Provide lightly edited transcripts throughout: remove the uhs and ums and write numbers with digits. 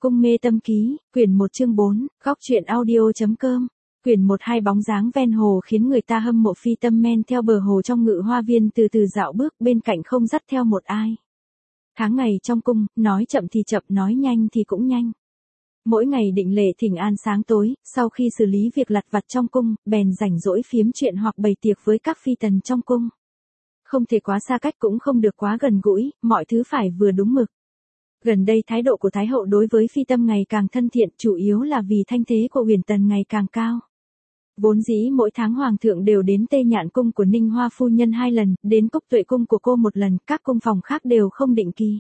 Cung mê tâm ký, quyển 1 chương 4, góc truyện audio.com. Quyển 1 hai bóng dáng ven hồ khiến người ta hâm mộ. Phi Tâm men theo bờ hồ trong Ngự Hoa Viên từ từ dạo bước, bên cạnh không dắt theo một ai. Tháng ngày trong cung, nói chậm thì chậm, nói nhanh thì cũng nhanh. Mỗi ngày định lệ thỉnh an sáng tối, sau khi xử lý việc lặt vặt trong cung, bèn rảnh rỗi phiếm chuyện hoặc bày tiệc với các phi tần trong cung. Không thể quá xa cách cũng không được quá gần gũi, mọi thứ phải vừa đúng mực. Gần đây thái độ của Thái hậu đối với Phi Tâm ngày càng thân thiện, chủ yếu là vì thanh thế của Uyển Tần ngày càng cao. Vốn dĩ mỗi tháng Hoàng thượng đều đến Tê Nhạn cung của Ninh Hoa phu nhân 2 lần, đến Cốc Tuệ cung của cô 1 lần, các cung phòng khác đều không định kỳ.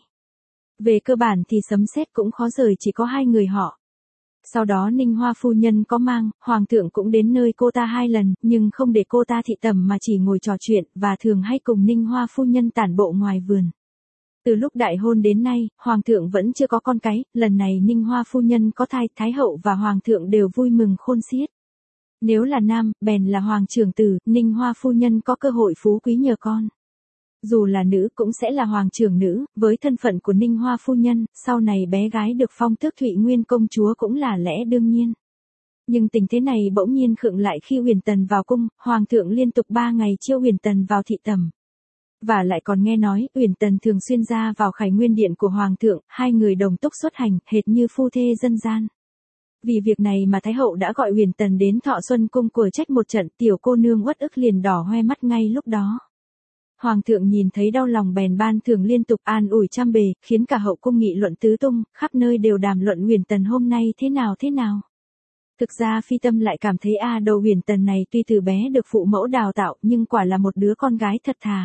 Về cơ bản thì sấm sét cũng khó rời chỉ có 2 người họ. Sau đó Ninh Hoa phu nhân có mang, Hoàng thượng cũng đến nơi cô ta 2 lần, nhưng không để cô ta thị tẩm mà chỉ ngồi trò chuyện, và thường hay cùng Ninh Hoa phu nhân tản bộ ngoài vườn. Từ lúc đại hôn đến nay, Hoàng thượng vẫn chưa có con cái, lần này Ninh Hoa phu nhân có thai, Thái hậu và Hoàng thượng đều vui mừng khôn xiết. Nếu là nam, bèn là Hoàng trưởng tử, Ninh Hoa phu nhân có cơ hội phú quý nhờ con. Dù là nữ cũng sẽ là Hoàng trưởng nữ, với thân phận của Ninh Hoa phu nhân, sau này bé gái được phong tước Thụy Nguyên công chúa cũng là lẽ đương nhiên. Nhưng tình thế này bỗng nhiên khựng lại khi Uyển Tần vào cung, Hoàng thượng liên tục 3 ngày chiêu Uyển Tần vào thị tẩm. Và lại còn nghe nói, Uyển Tần thường xuyên ra vào Khải Nguyên điện của Hoàng thượng, 2 người đồng túc xuất hành, hệt như phu thê dân gian. Vì việc này mà Thái hậu đã gọi Uyển Tần đến Thọ Xuân cung của trách một trận, tiểu cô nương uất ức liền đỏ hoe mắt ngay lúc đó. Hoàng thượng nhìn thấy đau lòng bèn ban thưởng liên tục an ủi trăm bề, khiến cả hậu cung nghị luận tứ tung, khắp nơi đều đàm luận Uyển Tần hôm nay thế nào. Thực ra Phi Tâm lại cảm thấy đầu Uyển Tần này tuy từ bé được phụ mẫu đào tạo nhưng quả là một đứa con gái thật thà.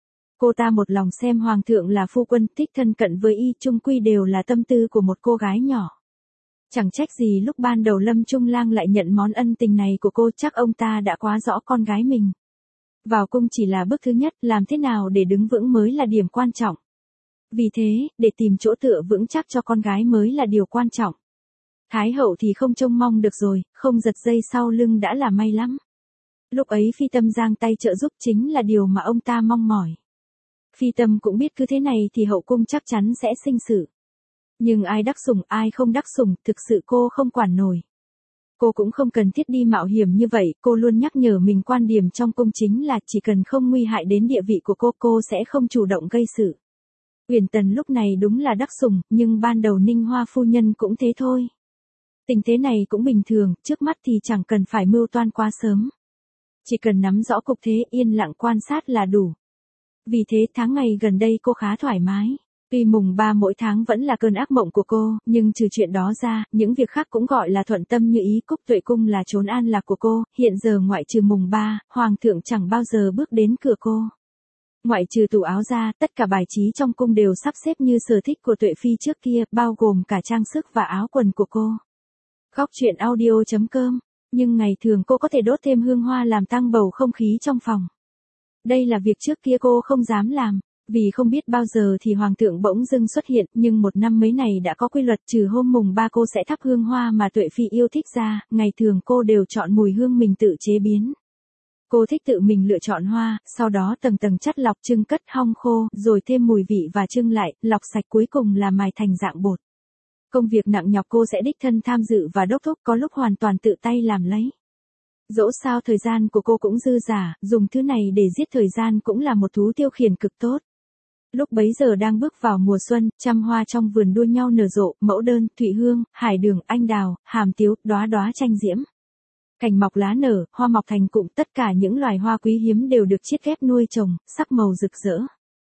Cô ta một lòng xem Hoàng thượng là phu quân, thích thân cận với y, chung quy đều là tâm tư của một cô gái nhỏ. Chẳng trách gì lúc ban đầu Lâm Trung Lang lại nhận món ân tình này của cô, chắc ông ta đã quá rõ con gái mình. Vào cung chỉ là bước thứ nhất, làm thế nào để đứng vững mới là điểm quan trọng. Vì thế, để tìm chỗ tựa vững chắc cho con gái mới là điều quan trọng. Thái hậu thì không trông mong được rồi, không giật dây sau lưng đã là may lắm. Lúc ấy Phi Tâm giang tay trợ giúp chính là điều mà ông ta mong mỏi. Phi Tâm cũng biết cứ thế này thì hậu cung chắc chắn sẽ sinh sự. Nhưng ai đắc sủng ai không đắc sủng, thực sự cô không quản nổi. Cô cũng không cần thiết đi mạo hiểm như vậy, cô luôn nhắc nhở mình quan điểm trong cung chính là chỉ cần không nguy hại đến địa vị của cô sẽ không chủ động gây sự. Uyển Tần lúc này đúng là đắc sủng, nhưng ban đầu Ninh Hoa phu nhân cũng thế thôi. Tình thế này cũng bình thường, trước mắt thì chẳng cần phải mưu toan quá sớm. Chỉ cần nắm rõ cục thế, yên lặng quan sát là đủ. Vì thế tháng ngày gần đây cô khá thoải mái. Tuy mùng 3 mỗi tháng vẫn là cơn ác mộng của cô, nhưng trừ chuyện đó ra, những việc khác cũng gọi là thuận tâm như ý. Cốc Tuệ cung là chốn an lạc của cô, hiện giờ ngoại trừ mùng 3, Hoàng thượng chẳng bao giờ bước đến cửa cô. Ngoại trừ tủ áo ra, tất cả bài trí trong cung đều sắp xếp như sở thích của Tuệ Phi trước kia, bao gồm cả trang sức và áo quần của cô. Góc truyện audio.com. Nhưng ngày thường cô có thể đốt thêm hương hoa làm tăng bầu không khí trong phòng. Đây là việc trước kia cô không dám làm. Vì không biết bao giờ thì Hoàng thượng bỗng dưng xuất hiện, nhưng một năm mấy này đã có quy luật, trừ hôm mùng 3 cô sẽ thắp hương hoa mà Tuệ Phi yêu thích ra, ngày thường cô đều chọn mùi hương mình tự chế biến. Cô thích tự mình lựa chọn hoa, sau đó tầng tầng chắt lọc trưng cất hong khô, rồi thêm mùi vị và trưng lại, lọc sạch cuối cùng là mài thành dạng bột. Công việc nặng nhọc cô sẽ đích thân tham dự và đốc thúc, có lúc hoàn toàn tự tay làm lấy. Dẫu sao thời gian của cô cũng dư dả, dùng thứ này để giết thời gian cũng là một thú tiêu khiển cực tốt. Lúc bấy giờ đang bước vào mùa xuân, trăm hoa trong vườn đua nhau nở rộ, mẫu đơn, thụy hương, hải đường, anh đào, hàm tiếu, đóa đóa tranh diễm. Cành mọc lá nở, hoa mọc thành cụm, tất cả những loài hoa quý hiếm đều được chiết ghép nuôi trồng, sắc màu rực rỡ.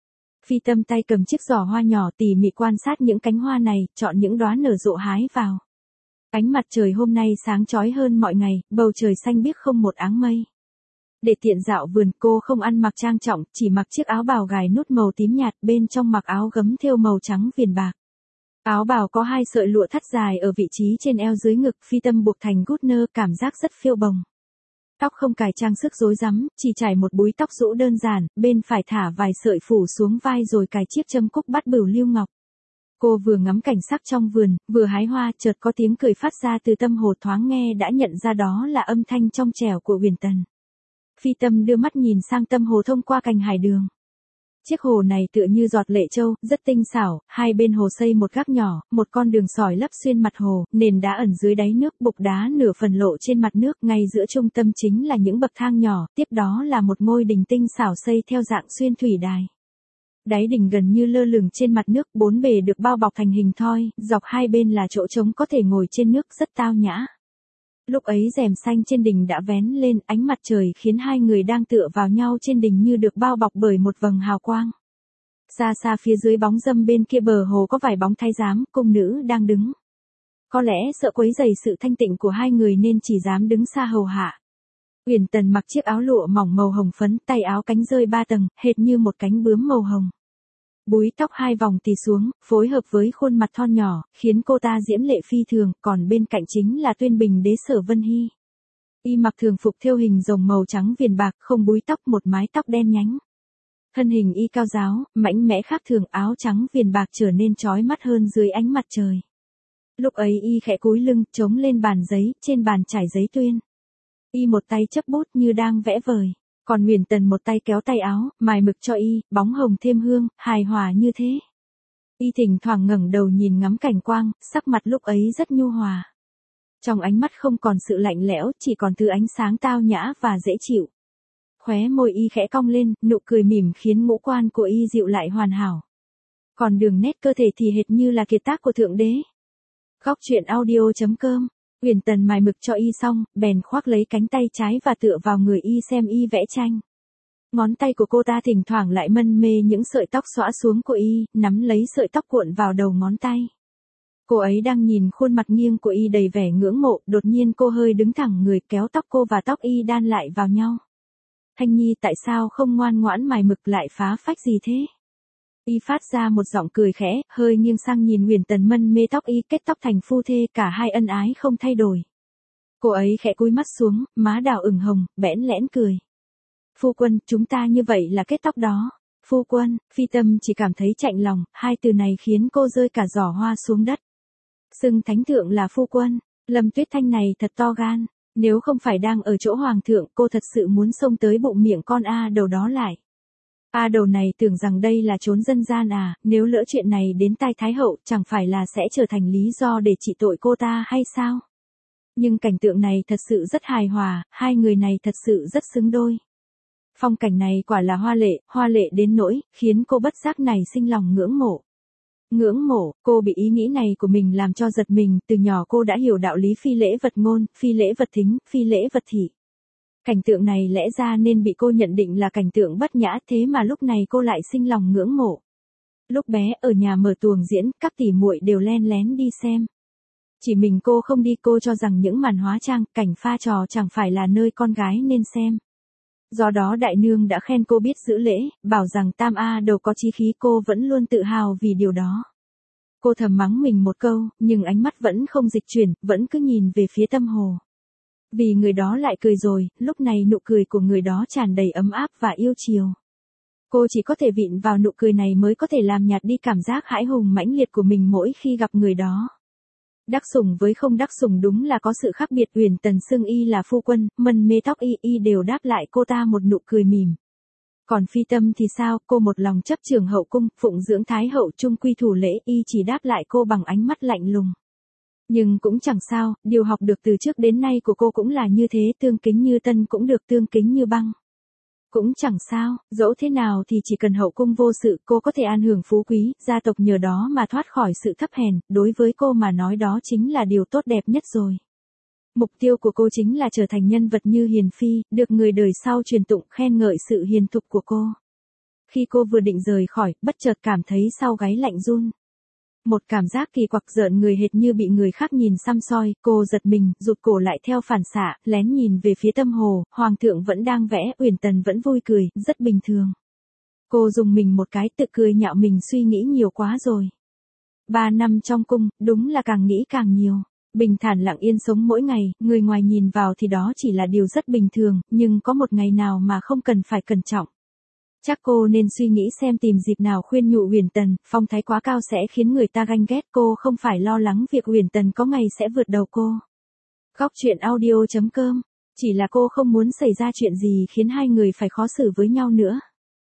Phi Tâm tay cầm chiếc giỏ hoa nhỏ tỉ mỉ quan sát những cánh hoa này, chọn những đóa nở rộ hái vào. Ánh mặt trời hôm nay sáng chói hơn mọi ngày, bầu trời xanh biếc không một áng mây. Để tiện dạo vườn, cô không ăn mặc trang trọng, chỉ mặc chiếc áo bào gài nút màu tím nhạt, bên trong mặc áo gấm thêu màu trắng viền bạc. Áo bào có 2 sợi lụa thắt dài ở vị trí trên eo dưới ngực, Phi Tâm buộc thành gút nơ, cảm giác rất phiêu bồng. Tóc không cài trang sức rối rắm, chỉ trải một búi tóc rũ đơn giản, bên phải thả vài sợi phủ xuống vai rồi cài chiếc châm cúc bát bửu lưu ngọc. Cô vừa ngắm cảnh sắc trong vườn, vừa hái hoa, chợt có tiếng cười phát ra từ tâm hồ, thoáng nghe đã nhận ra đó là âm thanh trong trẻo của Uyển Tần. Phi Tâm đưa mắt nhìn sang tâm hồ thông qua cành hải đường. Chiếc hồ này tựa như giọt lệ châu, rất tinh xảo, hai bên hồ xây một gác nhỏ, một con đường sỏi lấp xuyên mặt hồ, nền đá ẩn dưới đáy nước, bục đá nửa phần lộ trên mặt nước, ngay giữa trung tâm chính là những bậc thang nhỏ, tiếp đó là một ngôi đình tinh xảo xây theo dạng xuyên thủy đài. Đáy đỉnh gần như lơ lửng trên mặt nước, bốn bề được bao bọc thành hình thoi, dọc hai bên là chỗ trống có thể ngồi trên nước, rất tao nhã. Lúc ấy rèm xanh trên đỉnh đã vén lên, ánh mặt trời khiến hai người đang tựa vào nhau trên đỉnh như được bao bọc bởi một vầng hào quang. Xa xa phía dưới bóng râm bên kia bờ hồ có vài bóng thái giám, cung nữ đang đứng. Có lẽ sợ quấy rầy sự thanh tịnh của hai người nên chỉ dám đứng xa hầu hạ. Uyển Tần mặc chiếc áo lụa mỏng màu hồng phấn, tay áo cánh rơi 3 tầng, hệt như một cánh bướm màu hồng. Búi tóc 2 vòng tì xuống, phối hợp với khuôn mặt thon nhỏ, khiến cô ta diễm lệ phi thường, còn bên cạnh chính là Tuyên Bình đế Sở Vân Hy. Y mặc thường phục thêu hình rồng màu trắng viền bạc, không búi tóc, một mái tóc đen nhánh. Thân hình y cao ráo, mạnh mẽ khác thường, áo trắng viền bạc trở nên chói mắt hơn dưới ánh mặt trời. Lúc ấy y khẽ cúi lưng, chống lên bàn giấy, trên bàn trải giấy tuyên. Y một tay chấp bút như đang vẽ vời, còn Uyển Tần một tay kéo tay áo, mài mực cho y, bóng hồng thêm hương, hài hòa như thế. Y thỉnh thoảng ngẩng đầu nhìn ngắm cảnh quang, sắc mặt lúc ấy rất nhu hòa. Trong ánh mắt không còn sự lạnh lẽo, chỉ còn thứ ánh sáng tao nhã và dễ chịu. Khóe môi y khẽ cong lên, nụ cười mỉm khiến ngũ quan của y dịu lại hoàn hảo. Còn đường nét cơ thể thì hệt như là kiệt tác của thượng đế. Góc truyện audio.com. Uyển Tần mài mực cho y xong, bèn khoác lấy cánh tay trái và tựa vào người y xem y vẽ tranh. Ngón tay của cô ta thỉnh thoảng lại mân mê những sợi tóc xõa xuống của y, nắm lấy sợi tóc cuộn vào đầu ngón tay. Cô ấy đang nhìn khuôn mặt nghiêng của y đầy vẻ ngưỡng mộ, đột nhiên cô hơi đứng thẳng người, kéo tóc cô và tóc y đan lại vào nhau. Thanh Nhi, tại sao không ngoan ngoãn mài mực, lại phá phách gì thế? Y phát ra một giọng cười khẽ, hơi nghiêng sang nhìn Uyển Tần mân mê tóc y, kết tóc thành phu thê, cả hai ân ái không thay đổi. Cô ấy khẽ cúi mắt xuống, má đào ửng hồng, bẽn lẽn cười. Phu quân, chúng ta như vậy là kết tóc đó. Phu quân, Phi Tâm chỉ cảm thấy chạnh lòng, hai từ này khiến cô rơi cả giỏ hoa xuống đất. Xưng thánh thượng là phu quân, Lâm Tuyết Thanh này thật to gan, nếu không phải đang ở chỗ hoàng thượng, cô thật sự muốn xông tới bụng miệng con A Đầu đó lại. A Đầu này tưởng rằng đây là chốn dân gian à, nếu lỡ chuyện này đến tai Thái hậu, chẳng phải là sẽ trở thành lý do để trị tội cô ta hay sao? Nhưng cảnh tượng này thật sự rất hài hòa, hai người này thật sự rất xứng đôi. Phong cảnh này quả là hoa lệ đến nỗi, khiến cô bất giác này sinh lòng ngưỡng mộ. Ngưỡng mộ, cô bị ý nghĩ này của mình làm cho giật mình, từ nhỏ cô đã hiểu đạo lý phi lễ vật ngôn, phi lễ vật thính, phi lễ vật thị. Cảnh tượng này lẽ ra nên bị cô nhận định là cảnh tượng bất nhã, thế mà lúc này cô lại sinh lòng ngưỡng mộ. Lúc bé ở nhà mở tuồng diễn, các tỷ muội đều len lén đi xem. Chỉ mình cô không đi, cô cho rằng những màn hóa trang, cảnh pha trò chẳng phải là nơi con gái nên xem. Do đó đại nương đã khen cô biết giữ lễ, bảo rằng Tam A Đầu có chí khí, cô vẫn luôn tự hào vì điều đó. Cô thầm mắng mình một câu, nhưng ánh mắt vẫn không dịch chuyển, vẫn cứ nhìn về phía tâm hồ. Vì người đó lại cười rồi, lúc này nụ cười của người đó tràn đầy ấm áp và yêu chiều. Cô chỉ có thể vịn vào nụ cười này mới có thể làm nhạt đi cảm giác hãi hùng mãnh liệt của mình mỗi khi gặp người đó. Đắc sủng với không đắc sủng đúng là có sự khác biệt. Uyển Tần xưng y là phu quân, mân mê tóc y đều đáp lại cô ta một nụ cười mỉm. Còn Phi Tâm thì sao, cô một lòng chấp trường hậu cung, phụng dưỡng thái hậu, trung quy thủ lễ, y chỉ đáp lại cô bằng ánh mắt lạnh lùng. Nhưng cũng chẳng sao, điều học được từ trước đến nay của cô cũng là như thế, tương kính như tân cũng được tương kính như băng. Cũng chẳng sao, dẫu thế nào thì chỉ cần hậu cung vô sự, cô có thể an hưởng phú quý, gia tộc nhờ đó mà thoát khỏi sự thấp hèn, đối với cô mà nói đó chính là điều tốt đẹp nhất rồi. Mục tiêu của cô chính là trở thành nhân vật như Hiền Phi, được người đời sau truyền tụng khen ngợi sự hiền thục của cô. Khi cô vừa định rời khỏi, bất chợt cảm thấy sau gáy lạnh run. Một cảm giác kỳ quặc rợn người hệt như bị người khác nhìn săm soi, cô giật mình, rụt cổ lại theo phản xạ, lén nhìn về phía tâm hồ, hoàng thượng vẫn đang vẽ, Uyển Tần vẫn vui cười, rất bình thường. Cô dùng mình một cái, tự cười nhạo mình suy nghĩ nhiều quá rồi. 3 năm trong cung, đúng là càng nghĩ càng nhiều. Bình thản lặng yên sống mỗi ngày, người ngoài nhìn vào thì đó chỉ là điều rất bình thường, nhưng có một ngày nào mà không cần phải cẩn trọng. Chắc cô nên suy nghĩ xem tìm dịp nào khuyên nhủ Uyển Tần, phong thái quá cao sẽ khiến người ta ganh ghét, cô không phải lo lắng việc Uyển Tần có ngày sẽ vượt đầu cô. Góc truyện audio.com, chỉ là cô không muốn xảy ra chuyện gì khiến hai người phải khó xử với nhau nữa.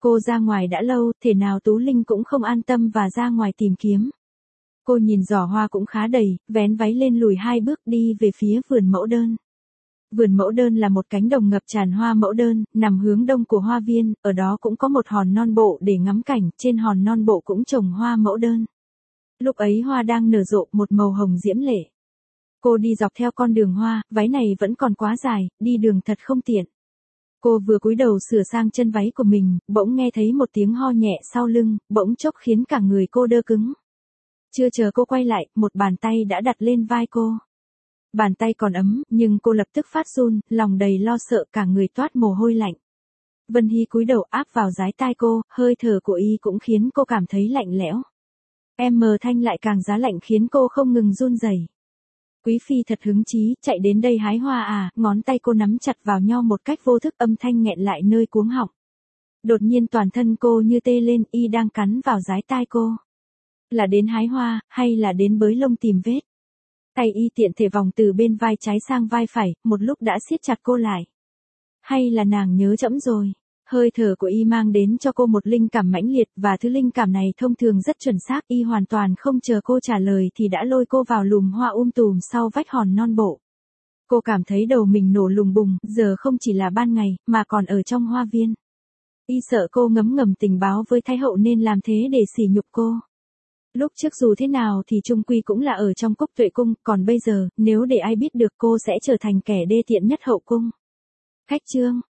Cô ra ngoài đã lâu, thể nào Tú Linh cũng không an tâm và ra ngoài tìm kiếm. Cô nhìn giỏ hoa cũng khá đầy, vén váy lên lùi 2 bước đi về phía vườn mẫu đơn. Vườn mẫu đơn là một cánh đồng ngập tràn hoa mẫu đơn, nằm hướng đông của hoa viên, ở đó cũng có một hòn non bộ để ngắm cảnh, trên hòn non bộ cũng trồng hoa mẫu đơn. Lúc ấy hoa đang nở rộ một màu hồng diễm lệ. Cô đi dọc theo con đường hoa, váy này vẫn còn quá dài, đi đường thật không tiện. Cô vừa cúi đầu sửa sang chân váy của mình, bỗng nghe thấy một tiếng ho nhẹ sau lưng, bỗng chốc khiến cả người cô đơ cứng. Chưa chờ cô quay lại, một bàn tay đã đặt lên vai cô. Bàn tay còn ấm, nhưng cô lập tức phát run, lòng đầy lo sợ, cả người toát mồ hôi lạnh. Vân Hy cúi đầu áp vào dái tai cô, hơi thở của y cũng khiến cô cảm thấy lạnh lẽo. Thanh lại càng giá lạnh khiến cô không ngừng run rẩy. Quý phi thật hứng chí, chạy đến đây hái hoa à, ngón tay cô nắm chặt vào nhau một cách vô thức, âm thanh nghẹn lại nơi cuống họng. Đột nhiên toàn thân cô như tê lên, y đang cắn vào dái tai cô. Là đến hái hoa, hay là đến bới lông tìm vết? Tay y tiện thể vòng từ bên vai trái sang vai phải, một lúc đã siết chặt cô lại. Hay là nàng nhớ trẫm rồi? Hơi thở của y mang đến cho cô một linh cảm mãnh liệt, và thứ linh cảm này thông thường rất chuẩn xác, y hoàn toàn không chờ cô trả lời thì đã lôi cô vào lùm hoa tùm sau vách hòn non bộ. Cô cảm thấy đầu mình nổ lùng bùng, giờ không chỉ là ban ngày, mà còn ở trong hoa viên. Y sợ cô ngấm ngầm tình báo với Thái hậu nên làm thế để sỉ nhục cô. Lúc trước dù thế nào thì chung quy cũng là ở trong Cúc Tuệ cung, còn bây giờ, nếu để ai biết được cô sẽ trở thành kẻ đê tiện nhất hậu cung. Khách trương.